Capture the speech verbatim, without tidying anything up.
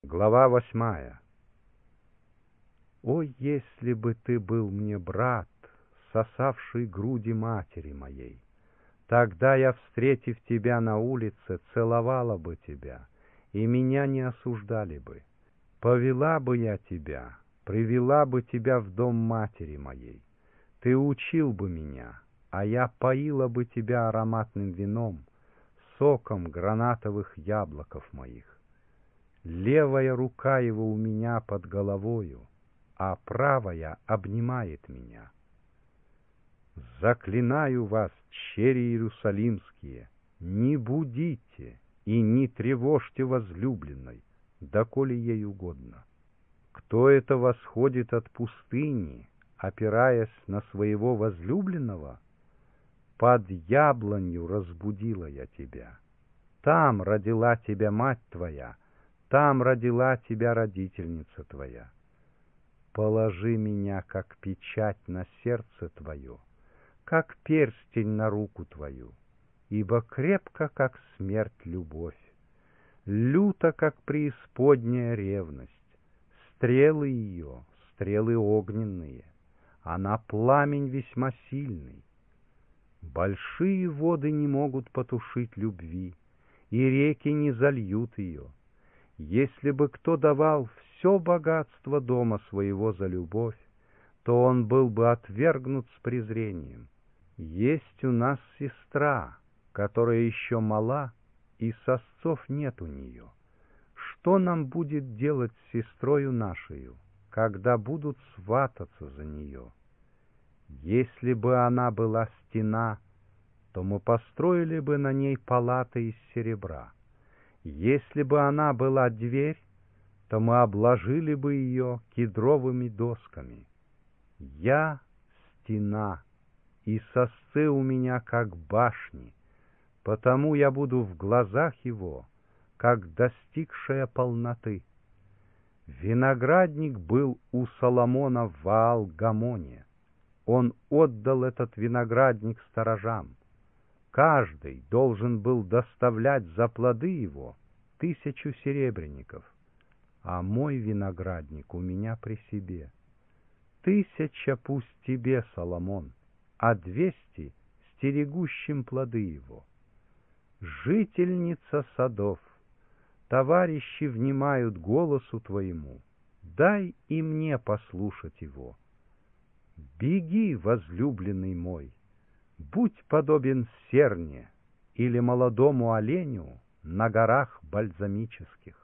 Глава восьмая. О, если бы ты был мне брат, сосавший груди матери моей, тогда я, встретив тебя на улице, целовала бы тебя, и меня не осуждали бы. Повела бы я тебя, привела бы тебя в дом матери моей. Ты учил бы меня, а я поила бы тебя ароматным вином, соком гранатовых яблоков моих. Левая рука его у меня под головою, а правая обнимает меня. Заклинаю вас, чери иерусалимские, не будите и не тревожьте возлюбленной, доколе ей угодно. Кто это восходит от пустыни, опираясь на своего возлюбленного? Под яблонью разбудила я тебя. Там родила тебя мать твоя, там родила тебя родительница твоя. Положи меня, как печать на сердце твое, как перстень на руку твою, ибо крепко, как смерть, любовь, люто, как преисподняя ревность. Стрелы ее, стрелы огненные, она пламень весьма сильный. Большие воды не могут потушить любви, и реки не зальют ее. Если бы кто давал все богатство дома своего за любовь, то он был бы отвергнут с презрением. Есть у нас сестра, которая еще мала, и сосцов нет у нее. Что нам будет делать с сестрою нашею, когда будут свататься за нее? Если бы она была стена, то мы построили бы на ней палаты из серебра. Если бы она была дверь, то мы обложили бы ее кедровыми досками. Я стена, и сосцы у меня как башни, потому я буду в глазах его, как достигшая полноты. Виноградник был у Соломона в Ваал-Гамоне. Он отдал этот виноградник сторожам. Каждый должен был доставлять за плоды его тысячу серебряников, а мой виноградник у меня при себе. Тысяча пусть тебе, Соломон, а двести — стерегущим плоды его. Жительница садов, товарищи внимают голосу твоему, дай и мне послушать его. Беги, возлюбленный мой, будь подобен серне или молодому оленю на горах бальзамических.